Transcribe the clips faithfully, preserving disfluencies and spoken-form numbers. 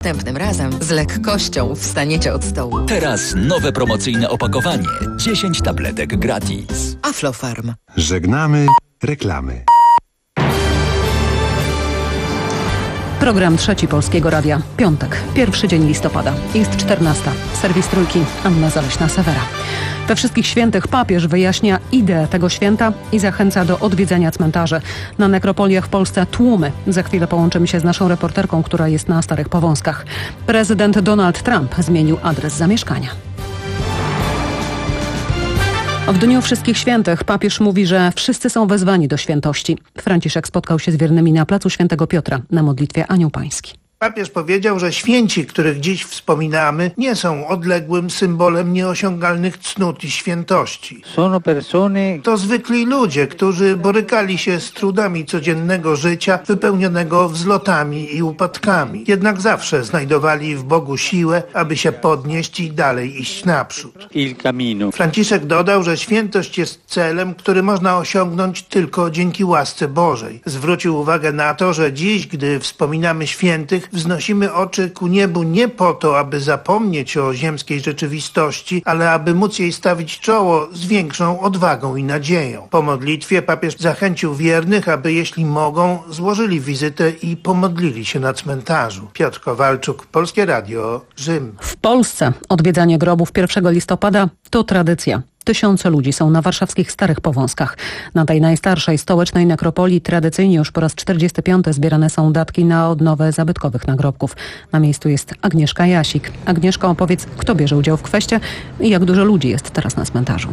Następnym razem z lekkością wstaniecie od stołu. Teraz nowe promocyjne opakowanie. dziesięć tabletek gratis. Aflofarm. Żegnamy reklamy. Program Trzeci Polskiego Radia. Piątek, pierwszy dzień listopada. Jest czternasta. Serwis Trójki. Anna Zaleśna-Sewera. We wszystkich świętych papież wyjaśnia ideę tego święta i zachęca do odwiedzania cmentarzy. Na nekropoliach w Polsce tłumy. Za chwilę połączymy się z naszą reporterką, która jest na Starych Powązkach. Prezydent Donald Trump zmienił adres zamieszkania. W Dniu Wszystkich Świętych papież mówi, że wszyscy są wezwani do świętości. Franciszek spotkał się z wiernymi na placu Świętego Piotra na modlitwie Anioł Pański. Papież powiedział, że święci, których dziś wspominamy, nie są odległym symbolem nieosiągalnych cnót i świętości. To zwykli ludzie, którzy borykali się z trudami codziennego życia, wypełnionego wzlotami i upadkami. Jednak zawsze znajdowali w Bogu siłę, aby się podnieść i dalej iść naprzód. Franciszek dodał, że świętość jest celem, który można osiągnąć tylko dzięki łasce Bożej. Zwrócił uwagę na to, że dziś, gdy wspominamy świętych, wznosimy oczy ku niebu nie po to, aby zapomnieć o ziemskiej rzeczywistości, ale aby móc jej stawić czoło z większą odwagą i nadzieją. Po modlitwie papież zachęcił wiernych, aby jeśli mogą, złożyli wizytę i pomodlili się na cmentarzu. Piotr Kowalczuk, Polskie Radio, Rzym. W Polsce odwiedzanie grobów pierwszego listopada to tradycja. Tysiące ludzi są na warszawskich Starych Powązkach. Na tej najstarszej stołecznej nekropolii tradycyjnie już po raz czterdziesty piąty zbierane są datki na odnowę zabytkowych nagrobków. Na miejscu jest Agnieszka Jasik. Agnieszko, opowiedz, kto bierze udział w kweście i jak dużo ludzi jest teraz na cmentarzu?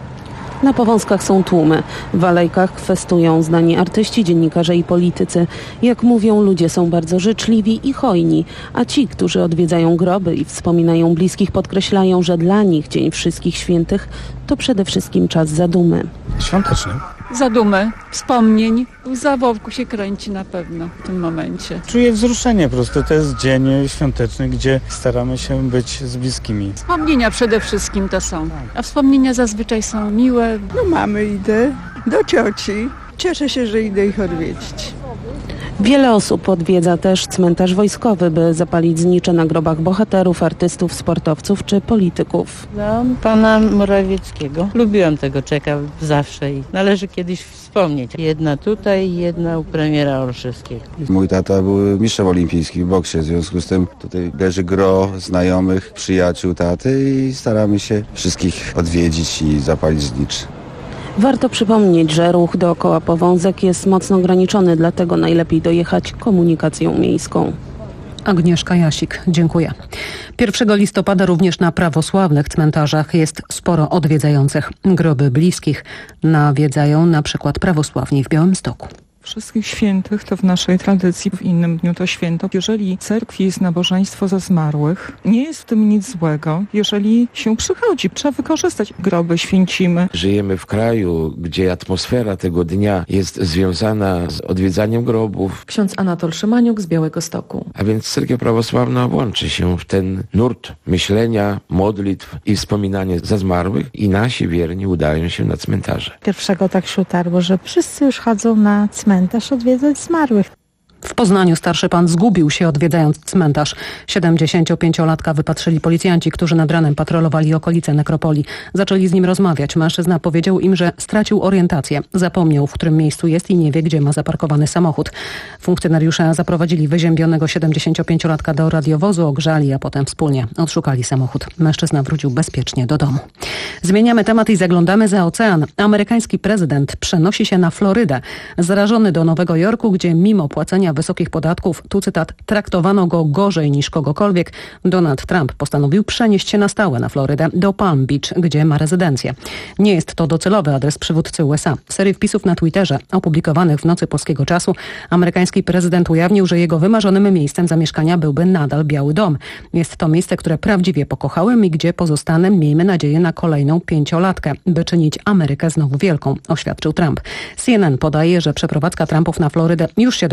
Na Powązkach są tłumy. W alejkach kwestują znani artyści, dziennikarze i politycy. Jak mówią, ludzie są bardzo życzliwi i hojni, a ci, którzy odwiedzają groby i wspominają bliskich, podkreślają, że dla nich Dzień Wszystkich Świętych to przede wszystkim czas zadumy. Świąteczny. Zadumy, wspomnień. Łza w oku się kręci na pewno w tym momencie. Czuję wzruszenie po prostu. To jest dzień świąteczny, gdzie staramy się być z bliskimi. Wspomnienia przede wszystkim to są. A wspomnienia zazwyczaj są miłe. No mamy idę do cioci. Cieszę się, że idę ich odwiedzić. Wiele osób odwiedza też cmentarz wojskowy, by zapalić znicze na grobach bohaterów, artystów, sportowców czy polityków. No, pana Morawieckiego. Lubiłam tego czeka zawsze i należy kiedyś wspomnieć. Jedna tutaj, jedna u premiera Olszewskiego. Mój tata był mistrzem olimpijskim w boksie, w związku z tym tutaj leży gro znajomych, przyjaciół taty i staramy się wszystkich odwiedzić i zapalić znicz. Warto przypomnieć, że ruch dookoła Powązek jest mocno ograniczony, dlatego najlepiej dojechać komunikacją miejską. Agnieszka Jasik, dziękuję. pierwszego listopada również na prawosławnych cmentarzach jest sporo odwiedzających. Groby bliskich nawiedzają na przykład prawosławni w Białymstoku. Wszystkich Świętych to w naszej tradycji, w innym dniu to święto. Jeżeli w cerkwi jest nabożeństwo za zmarłych, nie jest w tym nic złego. Jeżeli się przychodzi, trzeba wykorzystać. Groby święcimy. Żyjemy w kraju, gdzie atmosfera tego dnia jest związana z odwiedzaniem grobów. Ksiądz Anatol Szymaniuk z Białegostoku. A więc cerkiew prawosławna włączy się w ten nurt myślenia, modlitw i wspominania za zmarłych i nasi wierni udają się na cmentarze. Pierwszego tak się utarło, że wszyscy już chodzą na cmentarz. Cmentarz odwiedzać zmarłych. W Poznaniu starszy pan zgubił się odwiedzając cmentarz. siedemdziesięciopięciolatka wypatrzyli policjanci, którzy nad ranem patrolowali okolice nekropolii. Zaczęli z nim rozmawiać. Mężczyzna powiedział im, że stracił orientację. Zapomniał, w którym miejscu jest i nie wie, gdzie ma zaparkowany samochód. Funkcjonariusze zaprowadzili wyziębionego siedemdziesięciopięciolatka do radiowozu, ogrzali, a potem wspólnie odszukali samochód. Mężczyzna wrócił bezpiecznie do domu. Zmieniamy temat i zaglądamy za ocean. Amerykański prezydent przenosi się na Florydę. Zarażony do Nowego Jorku, gdzie mimo płacenia wysokich podatków, tu cytat, traktowano go gorzej niż kogokolwiek, Donald Trump postanowił przenieść się na stałe na Florydę do Palm Beach, gdzie ma rezydencję. Nie jest to docelowy adres przywódcy U S A. W serii wpisów na Twitterze opublikowanych w nocy polskiego czasu amerykański prezydent ujawnił, że jego wymarzonym miejscem zamieszkania byłby nadal Biały Dom. Jest to miejsce, które prawdziwie pokochałem i gdzie pozostanę, miejmy nadzieję, na kolejną pięciolatkę, by czynić Amerykę znowu wielką, oświadczył Trump. C N N podaje, że przeprowadzka Trumpów na Florydę już się dokonała.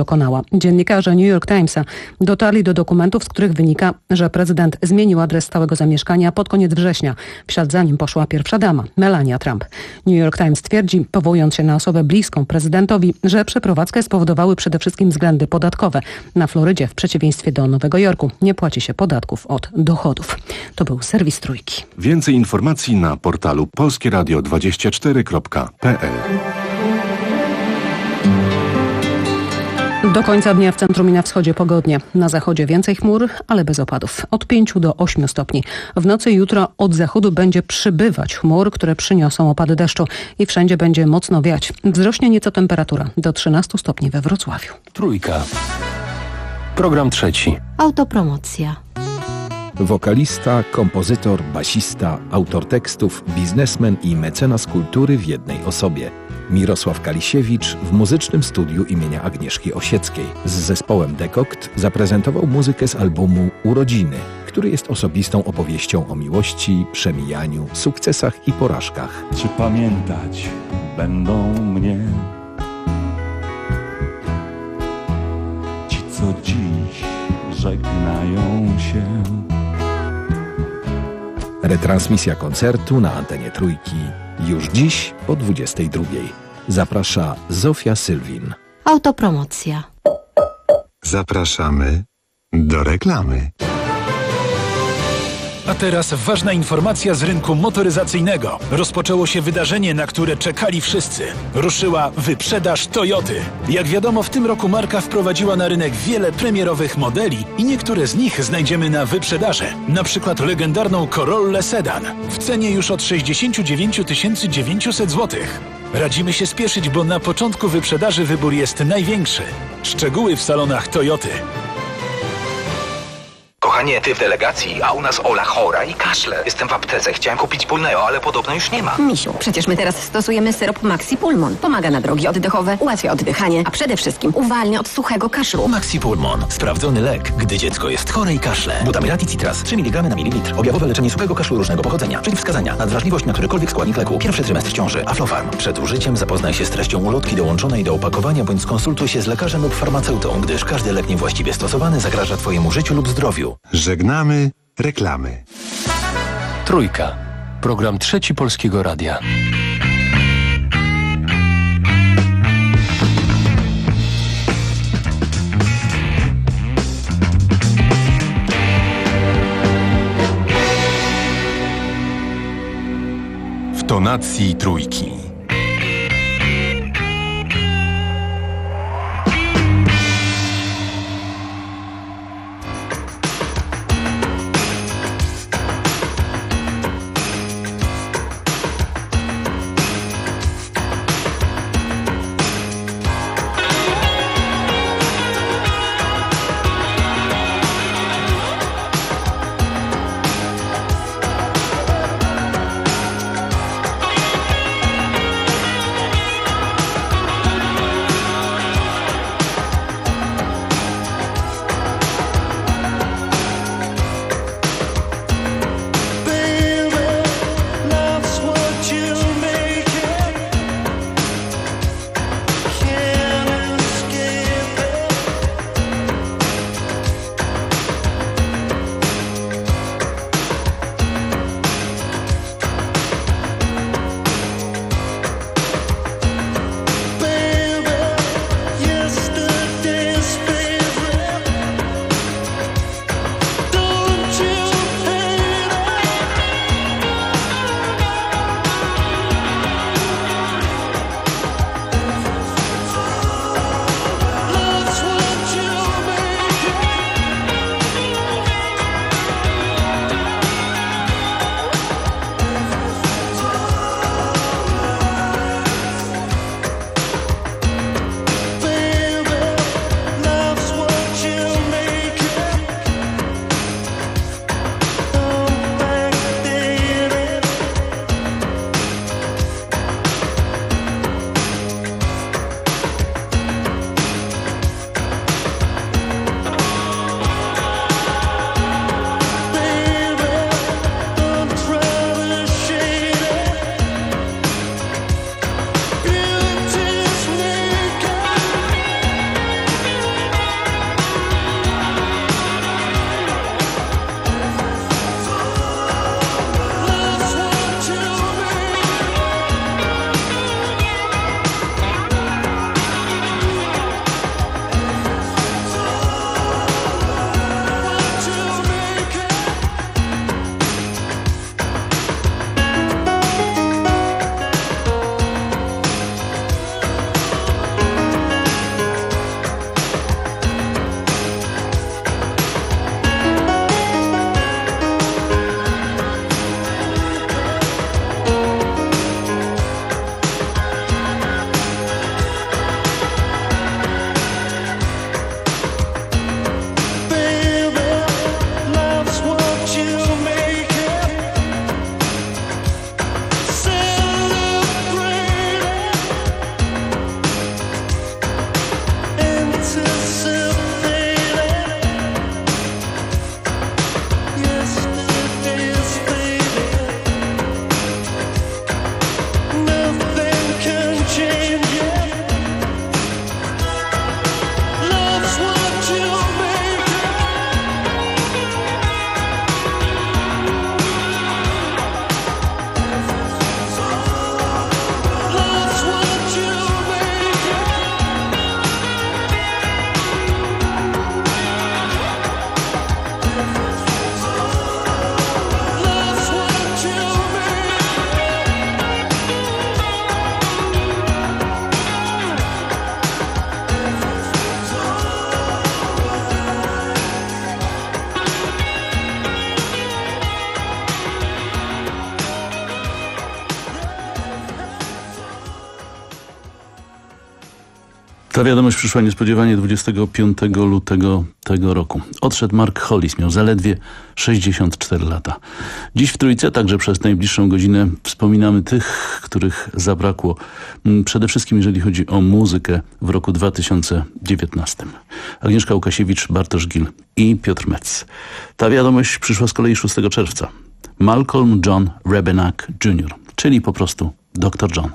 Dziennikarze New York Timesa dotarli do dokumentów, z których wynika, że prezydent zmienił adres stałego zamieszkania pod koniec września. W ślad za nim poszła pierwsza dama, Melania Trump. New York Times twierdzi, powołując się na osobę bliską prezydentowi, że przeprowadzkę spowodowały przede wszystkim względy podatkowe. Na Florydzie, w przeciwieństwie do Nowego Jorku, nie płaci się podatków od dochodów. To był serwis Trójki. Więcej informacji na portalu polskie radio dwadzieścia cztery kropka p l. Do końca dnia w centrum i na wschodzie pogodnie. Na zachodzie więcej chmur, ale bez opadów. Od pięciu do ośmiu stopni. W nocy jutro od zachodu będzie przybywać chmur, które przyniosą opady deszczu i wszędzie będzie mocno wiać. Wzrośnie nieco temperatura do trzynastu stopni we Wrocławiu. Trójka. Program trzeci. Autopromocja. Wokalista, kompozytor, basista, autor tekstów, biznesmen i mecenas kultury w jednej osobie. Mirosław Kalisiewicz w muzycznym studiu imienia Agnieszki Osieckiej z zespołem Dekokt zaprezentował muzykę z albumu Urodziny, który jest osobistą opowieścią o miłości, przemijaniu, sukcesach i porażkach. Czy pamiętać będą mnie ci, co dziś żegnają się? Retransmisja koncertu na antenie Trójki już dziś o dwudziestej drugiej. Zaprasza Zofia Sylwin. Autopromocja. Zapraszamy do reklamy. A teraz ważna informacja z rynku motoryzacyjnego. Rozpoczęło się wydarzenie, na które czekali wszyscy. Ruszyła wyprzedaż Toyoty. Jak wiadomo, w tym roku marka wprowadziła na rynek wiele premierowych modeli i niektóre z nich znajdziemy na wyprzedaży. Na przykład legendarną Corollę Sedan w cenie już od sześćdziesiąt dziewięć tysięcy dziewięćset złotych. Radzimy się spieszyć, bo na początku wyprzedaży wybór jest największy. Szczegóły w salonach Toyoty. Kochanie, ty w delegacji, a u nas Ola chora i kaszle. Jestem w aptece, chciałem kupić Pulneo, ale podobno już nie ma. Misiu, przecież my teraz stosujemy syrop Maxi Pulmon. Pomaga na drogi oddechowe, ułatwia oddychanie, a przede wszystkim uwalnia od suchego kaszlu. Maxi Pulmon. Sprawdzony lek, gdy dziecko jest chore i kaszle. Butamyrat i Citras. trzy miligramy na mililitr. Objawowe leczenie suchego kaszlu różnego pochodzenia. Przeciwwskazania. Nadwrażliwość na którykolwiek składnik leku. Pierwszy trymestr ciąży. Aflofarm. Przed użyciem zapoznaj się z treścią ulotki dołączonej do opakowania bądź skonsultuj się z lekarzem lub farmaceutą, gdyż każdy lek niewłaściwie stosowany zagraża twojemu życiu lub zdrowiu. Żegnamy reklamy. Trójka. Program trzeci Polskiego Radia. W tonacji Trójki. Ta wiadomość przyszła niespodziewanie dwudziestego piątego lutego tego roku. Odszedł Mark Hollis, miał zaledwie sześćdziesiąt cztery lata. Dziś w Trójce, także przez najbliższą godzinę, wspominamy tych, których zabrakło. Przede wszystkim jeżeli chodzi o muzykę w roku dwa tysiące dziewiętnastym. Agnieszka Łukasiewicz, Bartosz Gil i Piotr Metz. Ta wiadomość przyszła z kolei szóstego czerwca. Malcolm John Rebennack junior, czyli po prostu doktor John.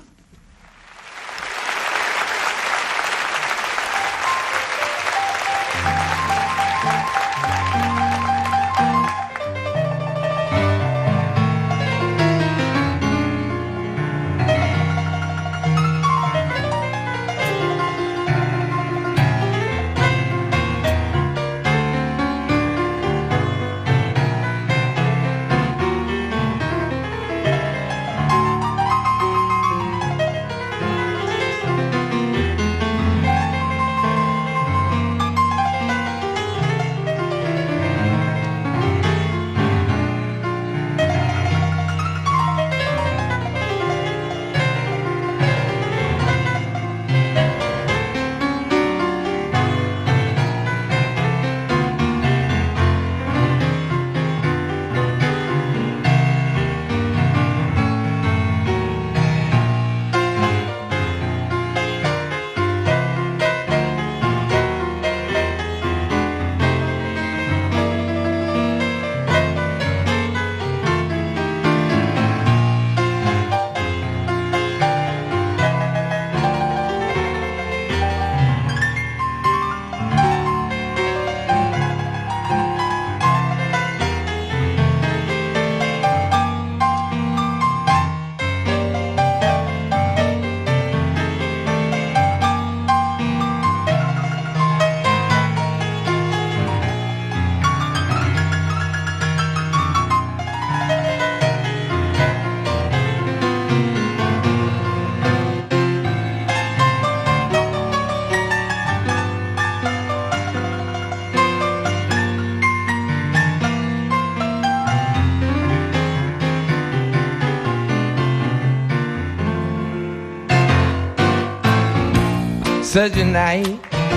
Such a night,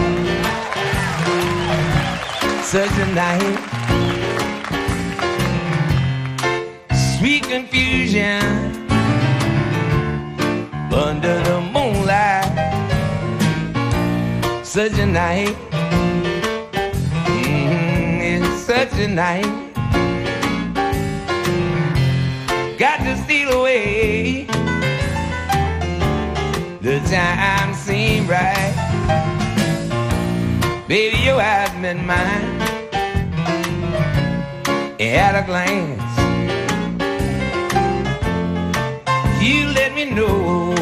such a night, sweet confusion under the moonlight. Such a night, mm, it's such a night. Got to steal away. The time seemed right. Baby, your eyes met mine at a glance. You let me know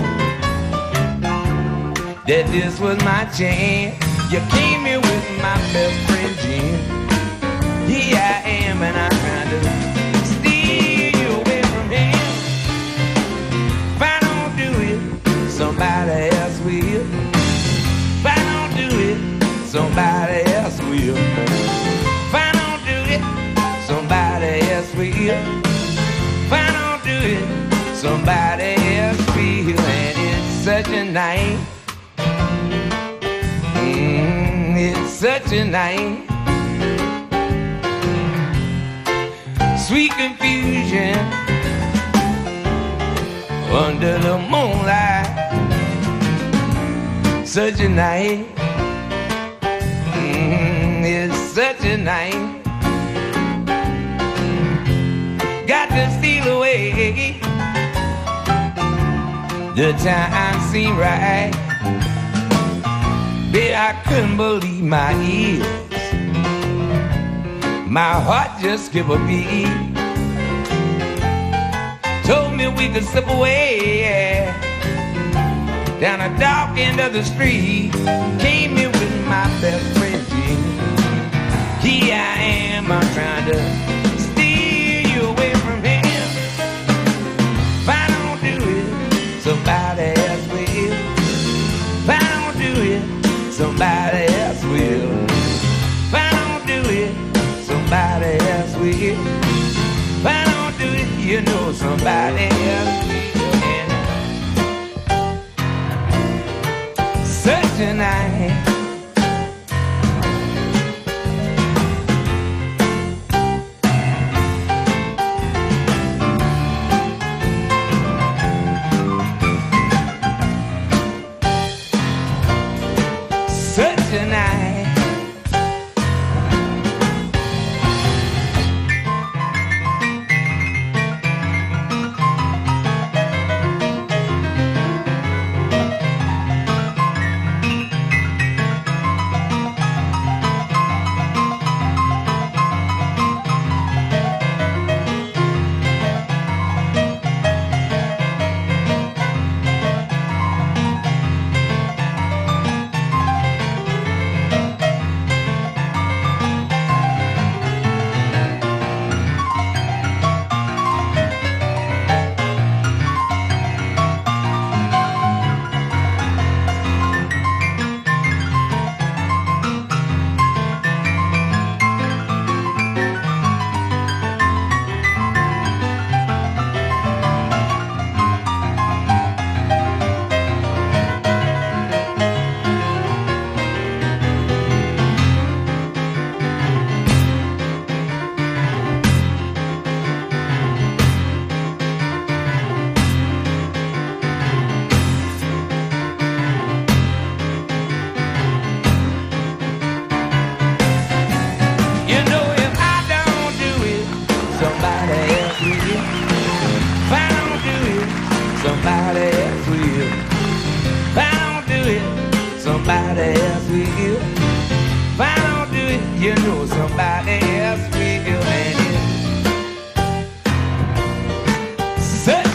that this was my chance. You came here with my best friend Jim. Here I am and I'm trying to steal you away from him. If I don't do it, somebody else will. If I don't do it, somebody else will. If I don't do it, somebody else will. If I don't do it, somebody else will. And it's such a night. Mm, it's such a night. Sweet confusion under the moonlight. Such a night, mm, it's such a night. Got to steal away. The time seemed right. Baby, I couldn't believe my ears. My heart just skipped a beat. Told me we could slip away down a dark end of the street. Came here with my best friend Jim. Here I am, I'm trying to steal you away from him. If I don't do it, somebody else will. If I don't do it, somebody else will. If I don't do it, somebody else will. If I don't do it, you know somebody else will. And such a night.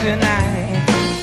tonight.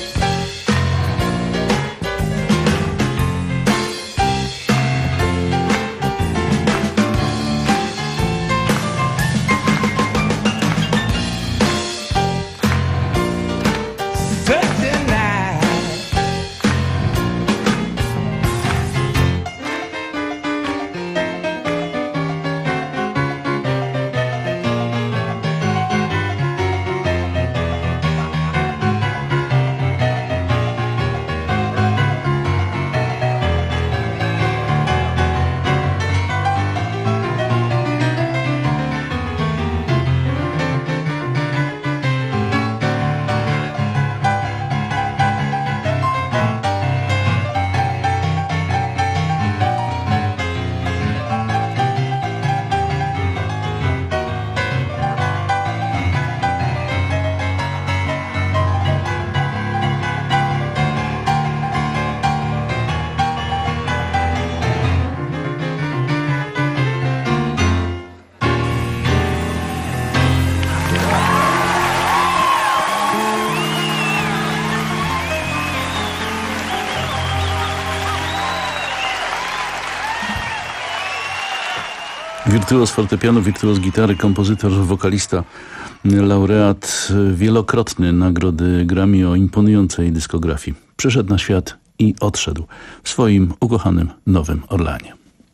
Wirtuoz fortepianu, wirtuoz gitary, kompozytor, wokalista, laureat wielokrotny nagrody Grammy o imponującej dyskografii. Przyszedł na świat i odszedł w swoim ukochanym Nowym Orleanie.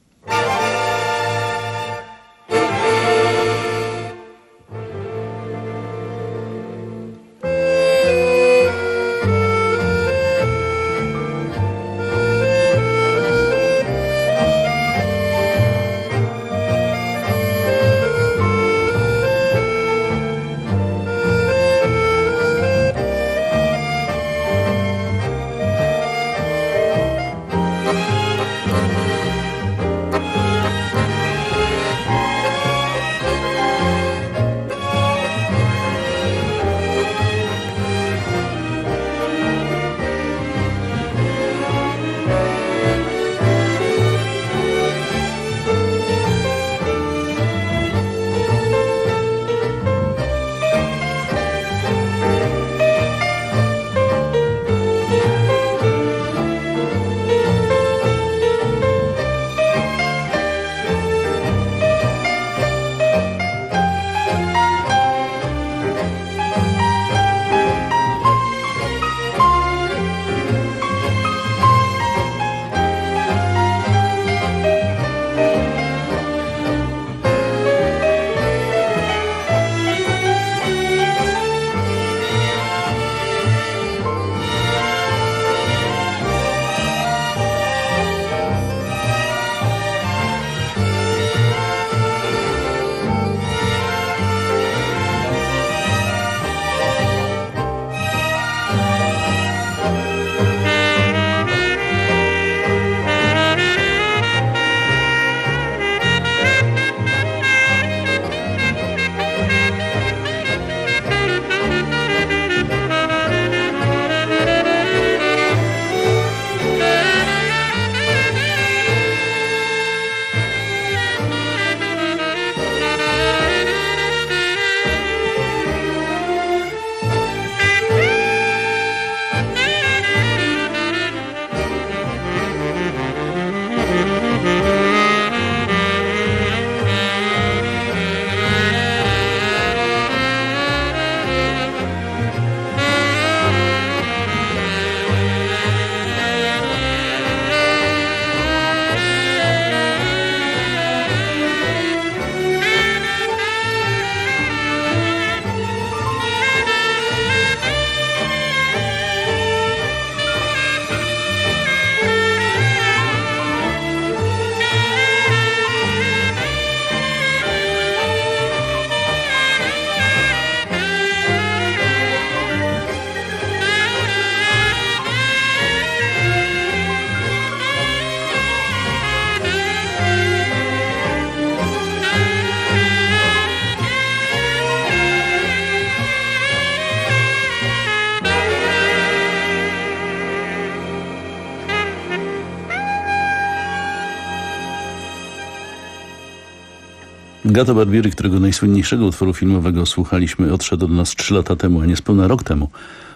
Gato Barbieri, którego najsłynniejszego utworu filmowego słuchaliśmy, odszedł od nas trzy lata temu, a niespełna rok temu.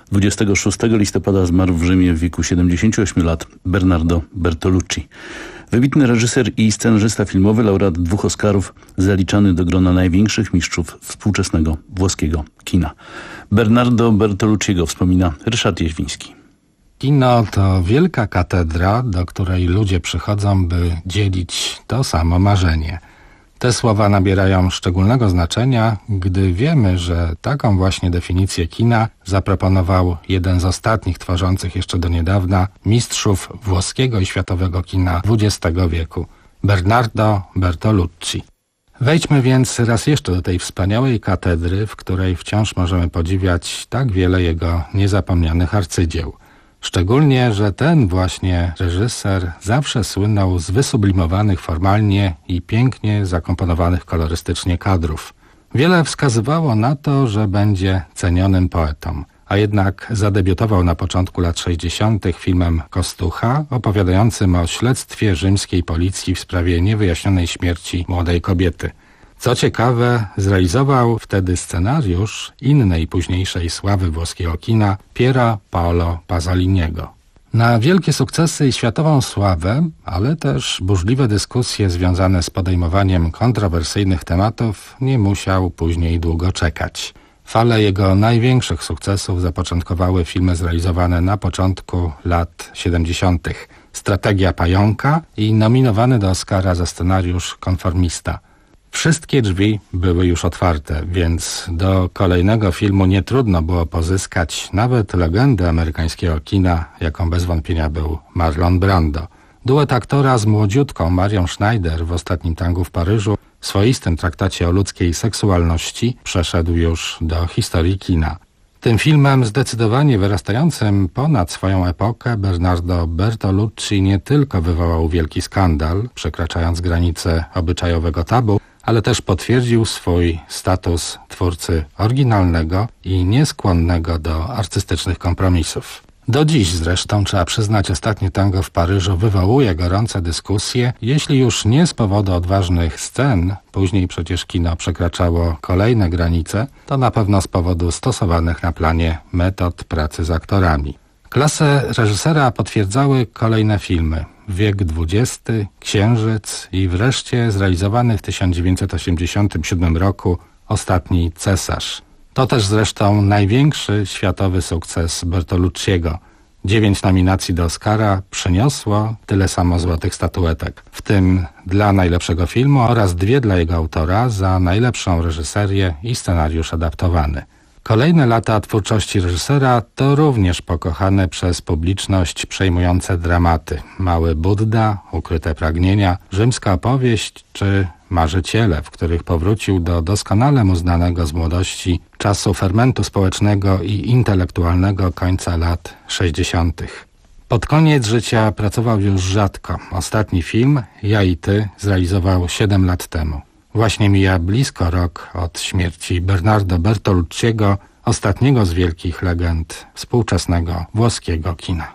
dwudziestego szóstego listopada zmarł w Rzymie w wieku siedemdziesięciu ośmiu lat Bernardo Bertolucci. Wybitny reżyser i scenarzysta filmowy, laureat dwóch Oscarów, zaliczany do grona największych mistrzów współczesnego włoskiego kina. Bernardo Bertolucciego wspomina Ryszard Jeźwiński. Kino to wielka katedra, do której ludzie przychodzą, by dzielić to samo marzenie. Te słowa nabierają szczególnego znaczenia, gdy wiemy, że taką właśnie definicję kina zaproponował jeden z ostatnich tworzących jeszcze do niedawna mistrzów włoskiego i światowego kina dwudziestego wieku, Bernardo Bertolucci. Wejdźmy więc raz jeszcze do tej wspaniałej katedry, w której wciąż możemy podziwiać tak wiele jego niezapomnianych arcydzieł. Szczególnie, że ten właśnie reżyser zawsze słynął z wysublimowanych formalnie i pięknie zakomponowanych kolorystycznie kadrów. Wiele wskazywało na to, że będzie cenionym poetą, a jednak zadebiutował na początku lat sześćdziesiątych filmem Kostucha, opowiadającym o śledztwie rzymskiej policji w sprawie niewyjaśnionej śmierci młodej kobiety. Co ciekawe, zrealizował wtedy scenariusz innej późniejszej sławy włoskiego kina, Piera Paolo Pasoliniego. Na wielkie sukcesy i światową sławę, ale też burzliwe dyskusje związane z podejmowaniem kontrowersyjnych tematów nie musiał później długo czekać. Fale jego największych sukcesów zapoczątkowały filmy zrealizowane na początku lat siedemdziesiątych. Strategia pająka i nominowany do Oscara za scenariusz Konformista. Wszystkie drzwi były już otwarte, więc do kolejnego filmu nie trudno było pozyskać nawet legendę amerykańskiego kina, jaką bez wątpienia był Marlon Brando. Duet aktora z młodziutką Marią Schneider w Ostatnim tangu w Paryżu, w swoistym traktacie o ludzkiej seksualności, przeszedł już do historii kina. Tym filmem zdecydowanie wyrastającym ponad swoją epokę Bernardo Bertolucci nie tylko wywołał wielki skandal, przekraczając granice obyczajowego tabu, ale też potwierdził swój status twórcy oryginalnego i nieskłonnego do artystycznych kompromisów. Do dziś zresztą, trzeba przyznać, Ostatnie tango w Paryżu wywołuje gorące dyskusje, jeśli już nie z powodu odważnych scen, później przecież kino przekraczało kolejne granice, to na pewno z powodu stosowanych na planie metod pracy z aktorami. Klasę reżysera potwierdzały kolejne filmy. Wiek dwudziesty, Księżyc i wreszcie zrealizowany w tysiąc dziewięćset osiemdziesiątym siódmym roku Ostatni cesarz. To też zresztą największy światowy sukces Bertolucciego. Dziewięć nominacji do Oscara przyniosło tyle samo złotych statuetek, w tym dla najlepszego filmu oraz dwie dla jego autora za najlepszą reżyserię i scenariusz adaptowany. Kolejne lata twórczości reżysera to również pokochane przez publiczność przejmujące dramaty. Mały Budda, Ukryte pragnienia, Rzymska opowieść czy Marzyciele, w których powrócił do doskonale mu znanego z młodości czasu fermentu społecznego i intelektualnego końca lat sześćdziesiątych. Pod koniec życia pracował już rzadko. Ostatni film, Ja i ty, zrealizował siedem lat temu. Właśnie mija blisko rok od śmierci Bernardo Bertolucciego, ostatniego z wielkich legend współczesnego włoskiego kina.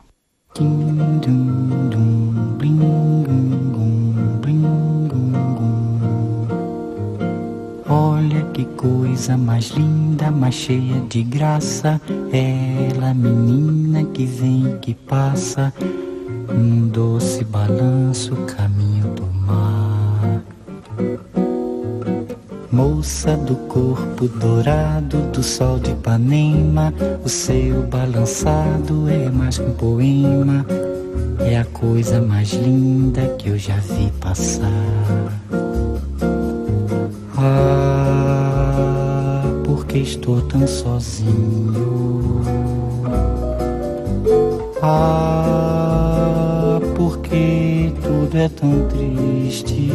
Olha que coisa mais linda, mais cheia de graça, ela menina que vem e que passa, num doce balanço caminho do mar. Moça do corpo dourado do sol de Ipanema, o seu balançado é mais que um poema, é a coisa mais linda que eu já vi passar. Ah, porque estou tão sozinho? Ah, porque tudo é tão triste?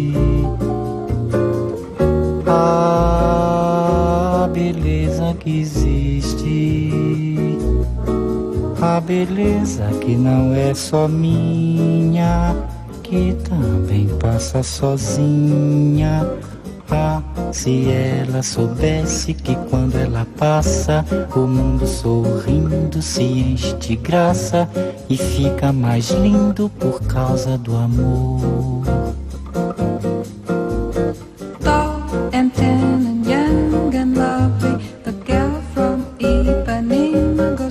A beleza que existe, a beleza que não é só minha, que também passa sozinha. Ah, se ela soubesse que quando ela passa, o mundo sorrindo se enche de graça e fica mais lindo por causa do amor. And tan and young and lovely, the girl from Ipanema goes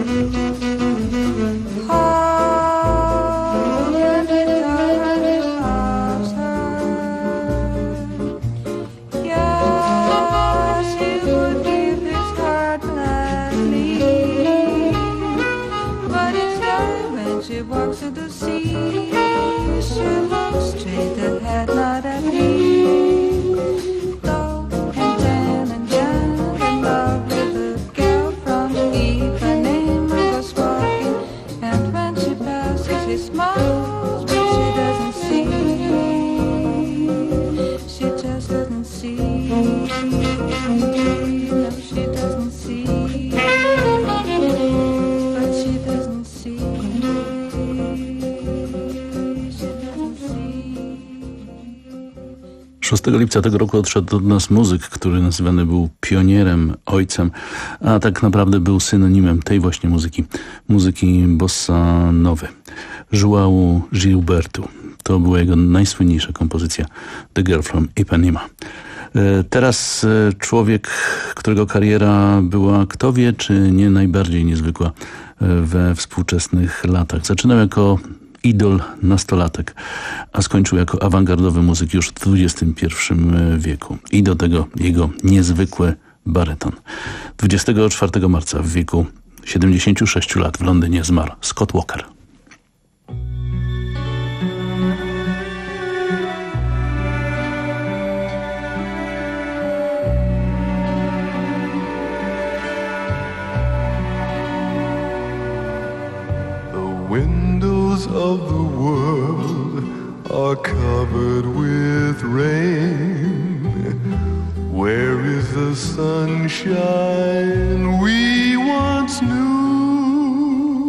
szóstego lipca tego roku odszedł od nas muzyk, który nazywany był pionierem, ojcem, a tak naprawdę był synonimem tej właśnie muzyki, muzyki bossa nowy, João Gilberto. To była jego najsłynniejsza kompozycja, The Girl from Ipanema. Teraz człowiek, którego kariera była, kto wie, czy nie najbardziej niezwykła we współczesnych latach. Zaczynał jako idol nastolatek, a skończył jako awangardowy muzyk już w dwudziestym pierwszym wieku. I do tego jego niezwykły baryton. dwudziestego czwartego marca w wieku siedemdziesięciu sześciu lat w Londynie zmarł Scott Walker. Of the world are covered with rain. Where is the sunshine we once knew?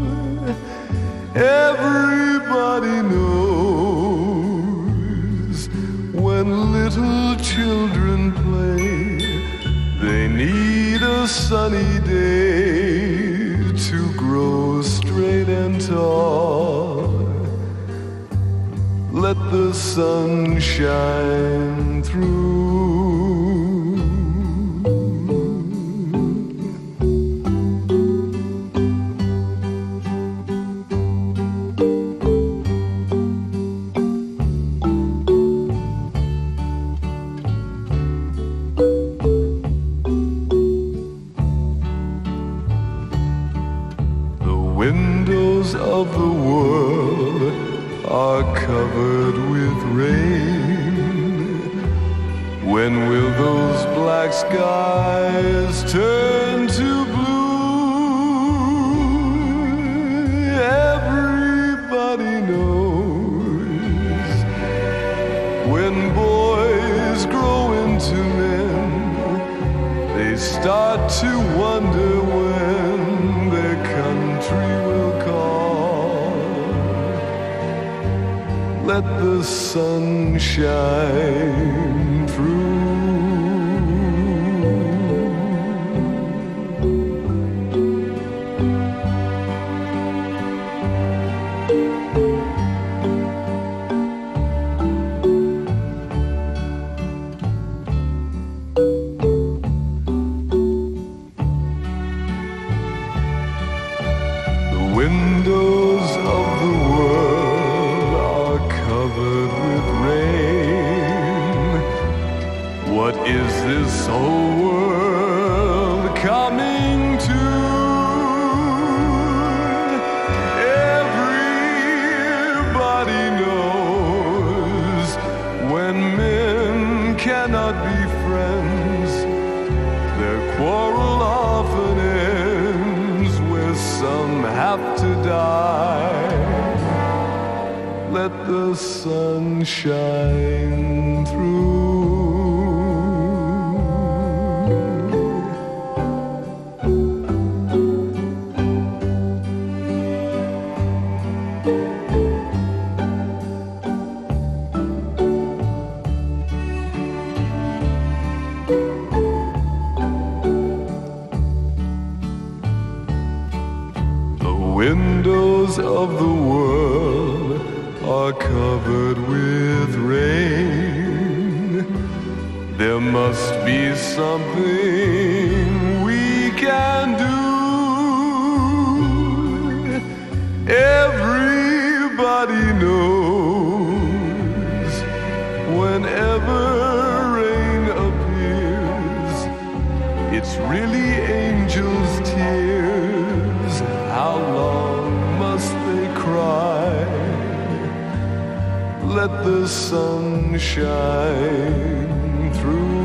Everybody knows when little children play, they need a sunny day to grow straight and tall. Let the sun shine through. The windows of the world are covered with rain. When will those black skies turn to blue? Everybody knows when boys grow into men, they start to wonder when their country will call. Let the sun shine through. The windows of the world are covered with rain. What is this whole world coming to? Everybody knows when men cannot be friends, their quarrel often ends where some have to die. Let the sun shine through. The windows of the world are covered with rain. There must be something we can do. let the sun shine through.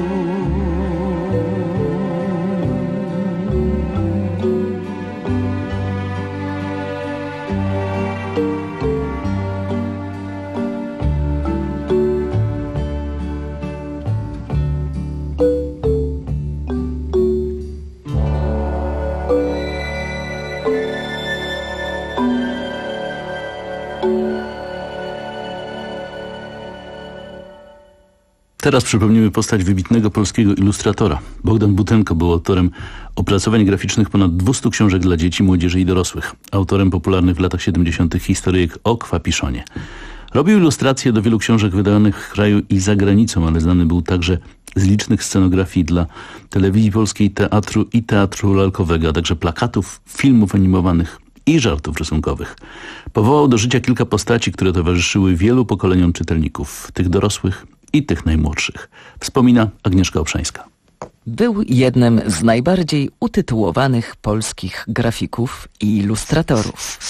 Teraz przypomnimy postać wybitnego polskiego ilustratora. Bogdan Butenko był autorem opracowań graficznych ponad dwustu książek dla dzieci, młodzieży i dorosłych. Autorem popularnych w latach siedemdziesiątych historyjek o Kwapiszonie. Robił ilustracje do wielu książek wydanych w kraju i za granicą, ale znany był także z licznych scenografii dla telewizji polskiej, teatru i teatru lalkowego, a także plakatów, filmów animowanych i żartów rysunkowych. Powołał do życia kilka postaci, które towarzyszyły wielu pokoleniom czytelników, tych dorosłych i tych najmłodszych. Wspomina Agnieszka Obszańska. Był jednym z najbardziej utytułowanych polskich grafików i ilustratorów.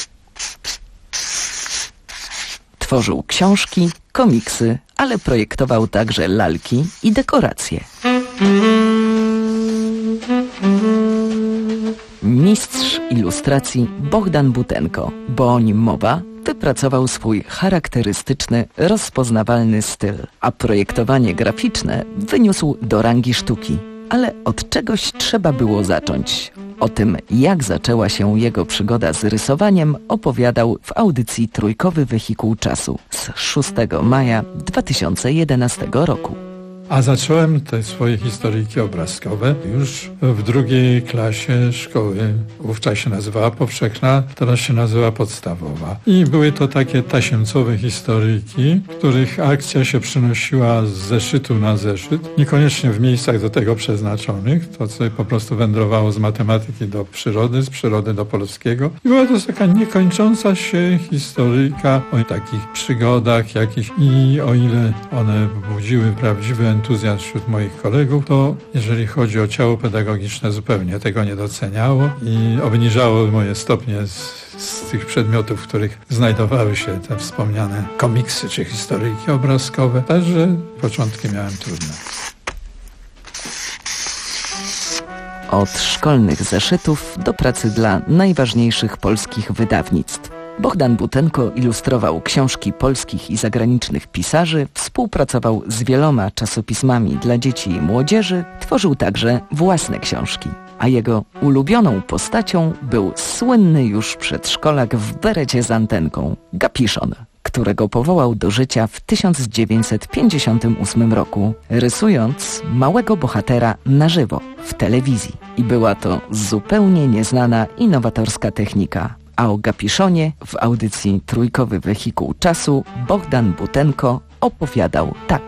Tworzył książki, komiksy, ale projektował także lalki i dekoracje. Mistrz ilustracji Bogdan Butenko, bo o nim mowa, wypracował swój charakterystyczny, rozpoznawalny styl, a projektowanie graficzne wyniósł do rangi sztuki. Ale od czegoś trzeba było zacząć. O tym, jak zaczęła się jego przygoda z rysowaniem, opowiadał w audycji Trójkowy Wehikuł Czasu z szóstego maja dwa tysiące jedenastego roku. A zacząłem te swoje historyjki obrazkowe już w drugiej klasie szkoły. Wówczas się nazywała powszechna, teraz się nazywa podstawowa. I były to takie tasiemcowe historyjki, których akcja się przenosiła z zeszytu na zeszyt, niekoniecznie w miejscach do tego przeznaczonych, to co po prostu wędrowało z matematyki do przyrody, z przyrody do polskiego. I była to taka niekończąca się historyjka o takich przygodach jakichś i o ile one budziły prawdziwy entuzjazm wśród moich kolegów, to jeżeli chodzi o ciało pedagogiczne, zupełnie tego nie doceniało i obniżało moje stopnie z, z tych przedmiotów, w których znajdowały się te wspomniane komiksy czy historyjki obrazkowe. Także początki miałem trudne. Od szkolnych zeszytów do pracy dla najważniejszych polskich wydawnictw. Bogdan Butenko ilustrował książki polskich i zagranicznych pisarzy, współpracował z wieloma czasopismami dla dzieci i młodzieży, tworzył także własne książki. A jego ulubioną postacią był słynny już przedszkolak w berecie z antenką, Gapiszon, którego powołał do życia w tysiąc dziewięćset pięćdziesiątym ósmym roku, rysując małego bohatera na żywo w telewizji. I była to zupełnie nieznana i nowatorska technika. A o Gapiszonie w audycji Trójkowy Wehikuł Czasu Bogdan Butenko opowiadał tak.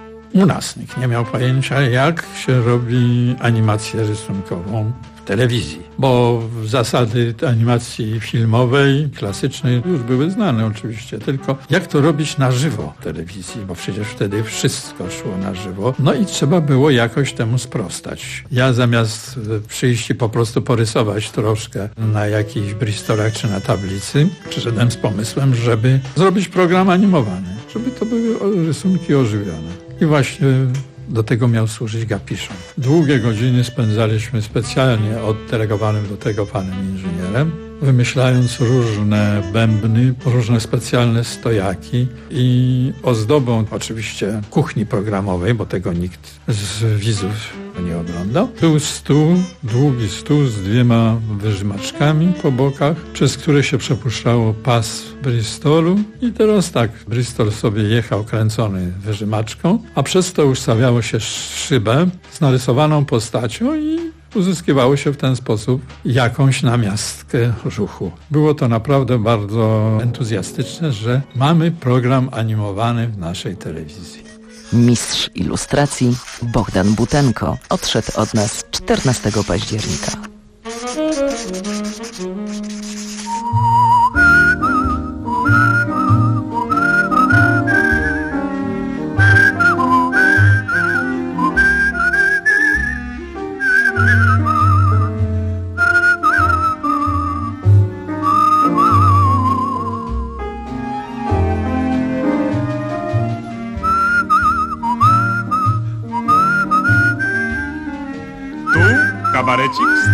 U nas nikt nie miał pojęcia, jak się robi animację rysunkową w telewizji, bo zasady animacji filmowej, klasycznej już były znane oczywiście, tylko jak to robić na żywo w telewizji, bo przecież wtedy wszystko szło na żywo, no i trzeba było jakoś temu sprostać. Ja zamiast przyjść i po prostu porysować troszkę na jakichś bristolach czy na tablicy, przyszedłem z pomysłem, żeby zrobić program animowany, żeby to były rysunki ożywione. I właśnie do tego miał służyć Gapiszon. Długie godziny spędzaliśmy specjalnie oddelegowanym do tego panem inżynierem, wymyślając różne bębny, różne specjalne stojaki i ozdobą oczywiście kuchni programowej, bo tego nikt z widzów nie oglądał. Był stół, długi stół z dwiema wyżymaczkami po bokach, przez które się przepuszczało pas Bristolu i teraz tak, Bristol sobie jechał kręcony wyżymaczką, a przez to ustawiało się szybę z narysowaną postacią i uzyskiwało się w ten sposób jakąś namiastkę ruchu. Było to naprawdę bardzo entuzjastyczne, że mamy program animowany w naszej telewizji. Mistrz ilustracji Bogdan Butenko odszedł od nas czternastego października.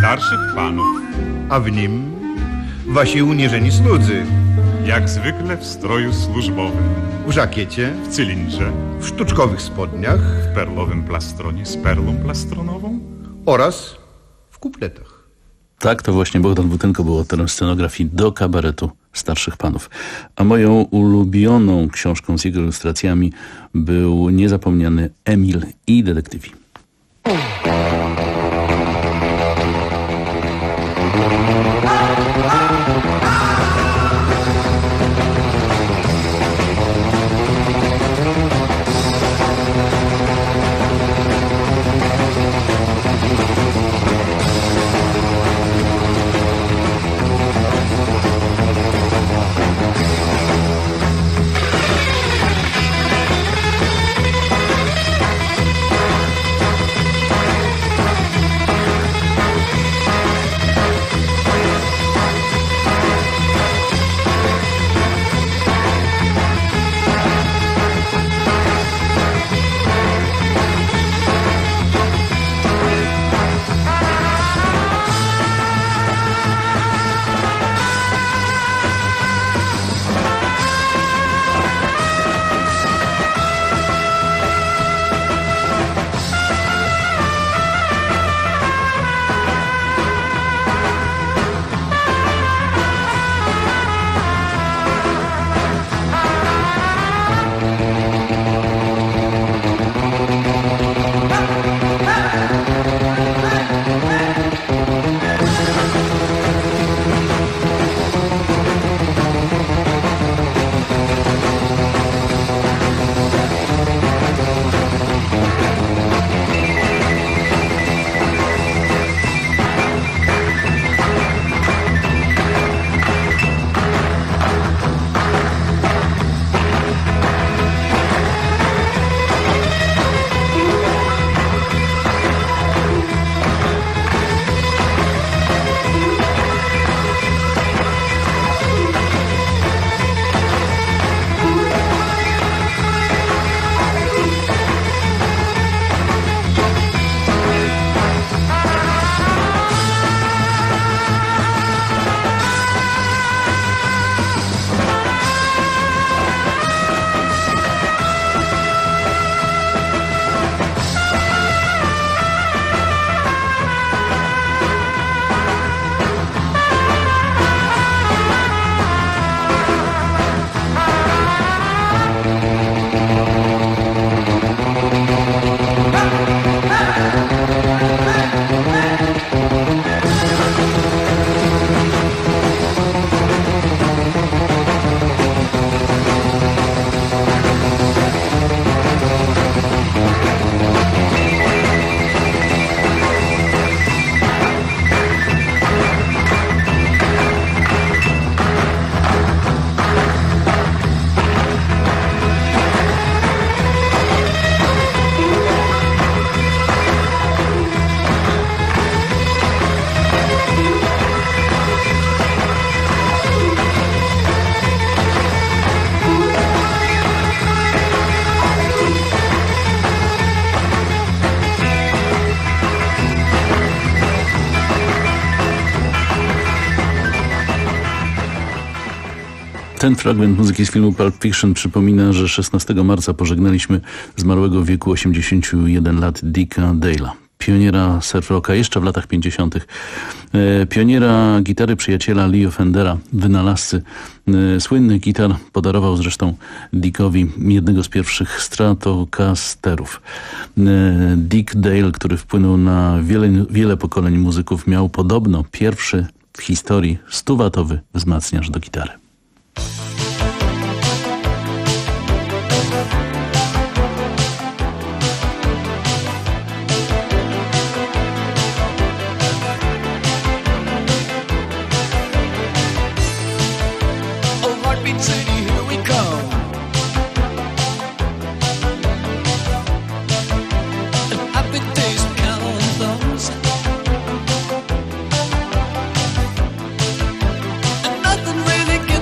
starszych panów. A w nim wasi uniżeni słudzy. Jak zwykle w stroju służbowym. W żakiecie, w cylindrze, w sztuczkowych spodniach, w perlowym plastronie z perlą plastronową oraz w kupletach. Tak, to właśnie Bohdan Butenko był autorem scenografii do kabaretu Starszych Panów. A moją ulubioną książką z jego ilustracjami był niezapomniany Emil i detektywi. Ten fragment muzyki z filmu Pulp Fiction przypomina, że szesnastego marca pożegnaliśmy zmarłego w wieku osiemdziesięciu jeden lat Dicka Dale'a. Pioniera surf rocka jeszcze w latach pięćdziesiątych. E, pioniera gitary przyjaciela Leo Fendera, wynalazcy e, słynnych gitar, podarował zresztą Dickowi jednego z pierwszych Stratocasterów. E, Dick Dale, który wpłynął na wiele, wiele pokoleń muzyków, miał podobno pierwszy w historii stuwatowy wzmacniacz do gitary. Nothing really can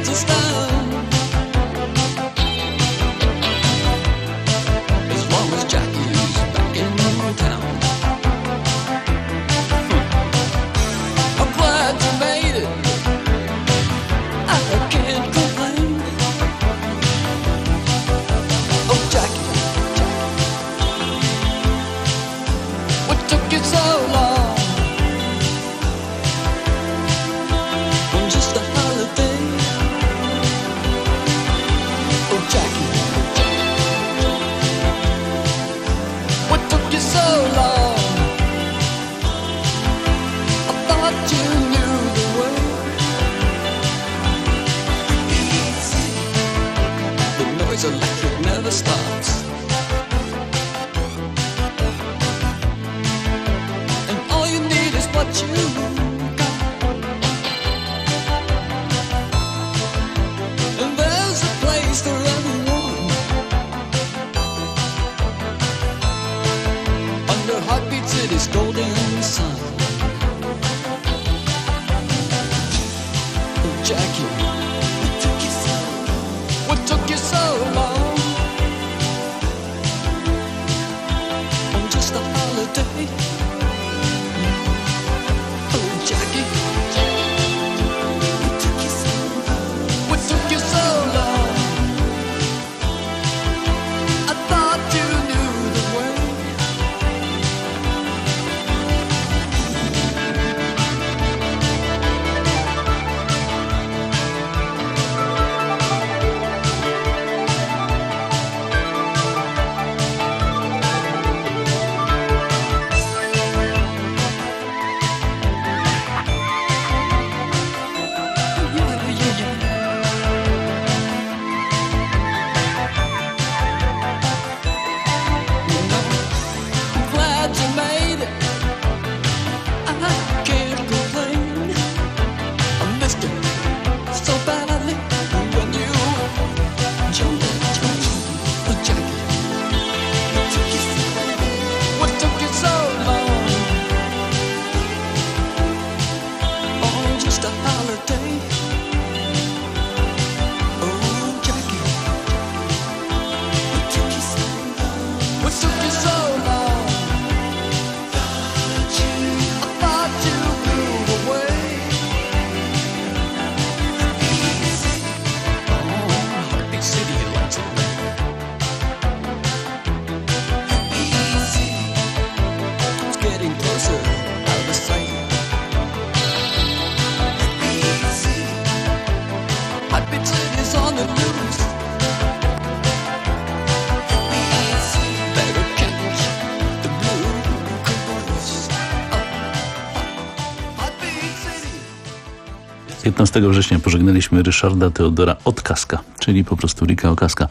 piętnastego września pożegnaliśmy Ryszarda Teodora Otkaska, czyli po prostu Ricka Okaska,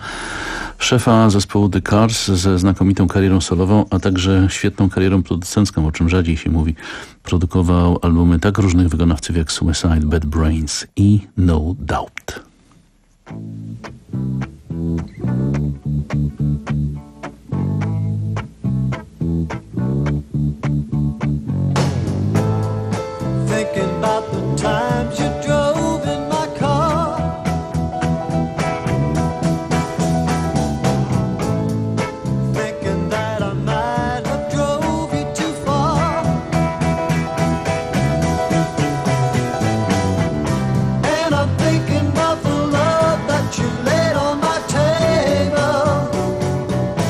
szefa zespołu The Cars ze znakomitą karierą solową, a także świetną karierą producencką, o czym rzadziej się mówi. Produkował albumy tak różnych wykonawców jak Suicide, Bad Brains i No Doubt. Thinking about the times you drove in my car, thinking that I might have drove you too far, and I'm thinking about the love that you laid on my table,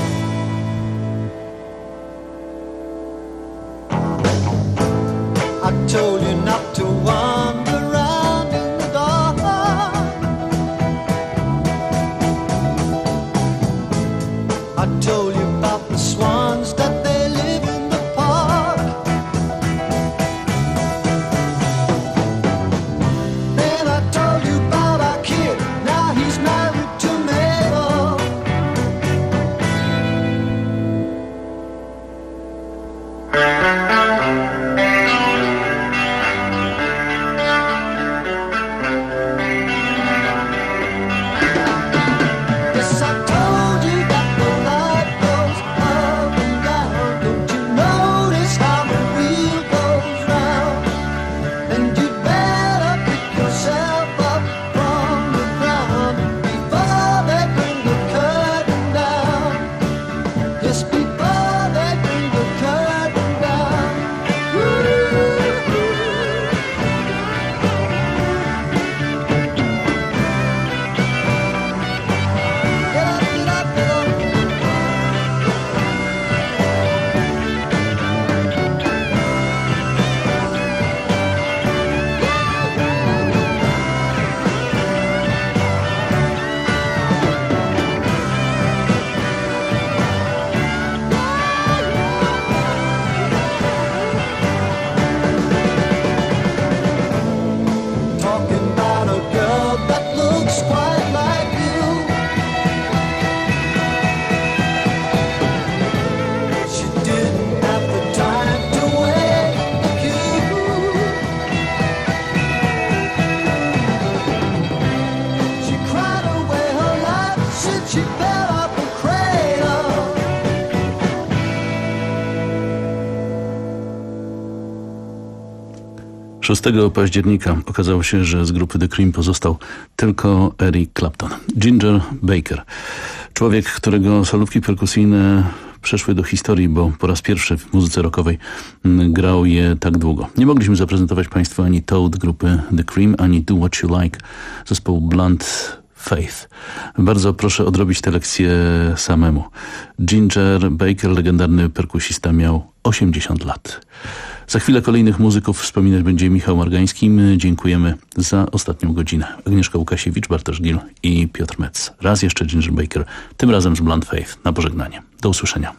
szóstego października okazało się, że z grupy The Cream pozostał tylko Eric Clapton. Ginger Baker. Człowiek, którego solówki perkusyjne przeszły do historii, bo po raz pierwszy w muzyce rockowej grał je tak długo. Nie mogliśmy zaprezentować Państwu ani Toad grupy The Cream, ani Do What You Like zespołu Blunt Faith. Bardzo proszę odrobić tę lekcję samemu. Ginger Baker, legendarny perkusista, miał osiemdziesiąt lat. Za chwilę kolejnych muzyków wspominać będzie Michał Margański. My dziękujemy za ostatnią godzinę. Agnieszka Łukasiewicz, Bartosz Gil i Piotr Metz. Raz jeszcze Ginger Baker, tym razem z Blunt Faith na pożegnanie. Do usłyszenia.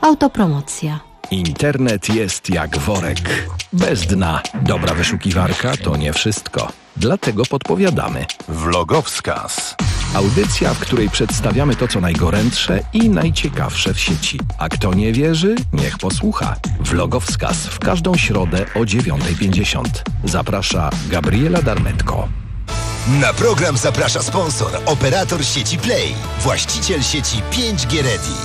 Autopromocja. Internet jest jak worek. Bez dna. Dobra wyszukiwarka to nie wszystko. Dlatego podpowiadamy. Vlogowskaz. Audycja, w której przedstawiamy to, co najgorętsze i najciekawsze w sieci. A kto nie wierzy, niech posłucha. Vlogowskaz w każdą środę o dziewiąta pięćdziesiąt. Zaprasza Gabriela Darmetko. Na program zaprasza sponsor, operator sieci Play, właściciel sieci pięć G Ready.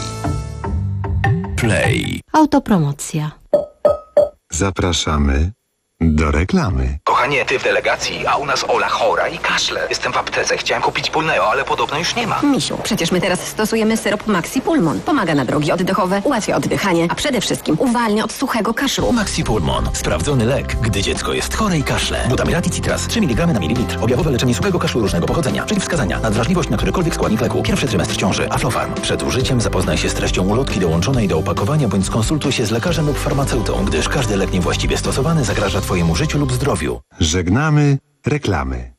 Play. Autopromocja. Zapraszamy do reklamy. Kochanie, ty w delegacji, a u nas Ola chora i kaszle. Jestem w aptece, chciałem kupić Pulneo, ale podobno już nie ma. Misiu, przecież my teraz stosujemy syrop Maxi Pulmon. Pomaga na drogi oddechowe, ułatwia oddychanie, a przede wszystkim uwalnia od suchego kaszlu. Maxi Pulmon. Sprawdzony lek, gdy dziecko jest chore i kaszle. Butamyrat i Citras. trzy miligramy na mililitr. Objawowe leczenie suchego kaszlu różnego pochodzenia. Przeciwwskazania. Nadwrażliwość na którykolwiek składnik leku. Pierwszy trymestr ciąży. Aflofarm. Przed użyciem zapoznaj się z treścią ulotki dołączonej do opakowania bądź skonsultuj się z lekarzem lub farmaceutą, gdyż każdy lek niewłaściwie stosowany zagraża twojemu życiu lub zdrowiu. Żegnamy reklamy.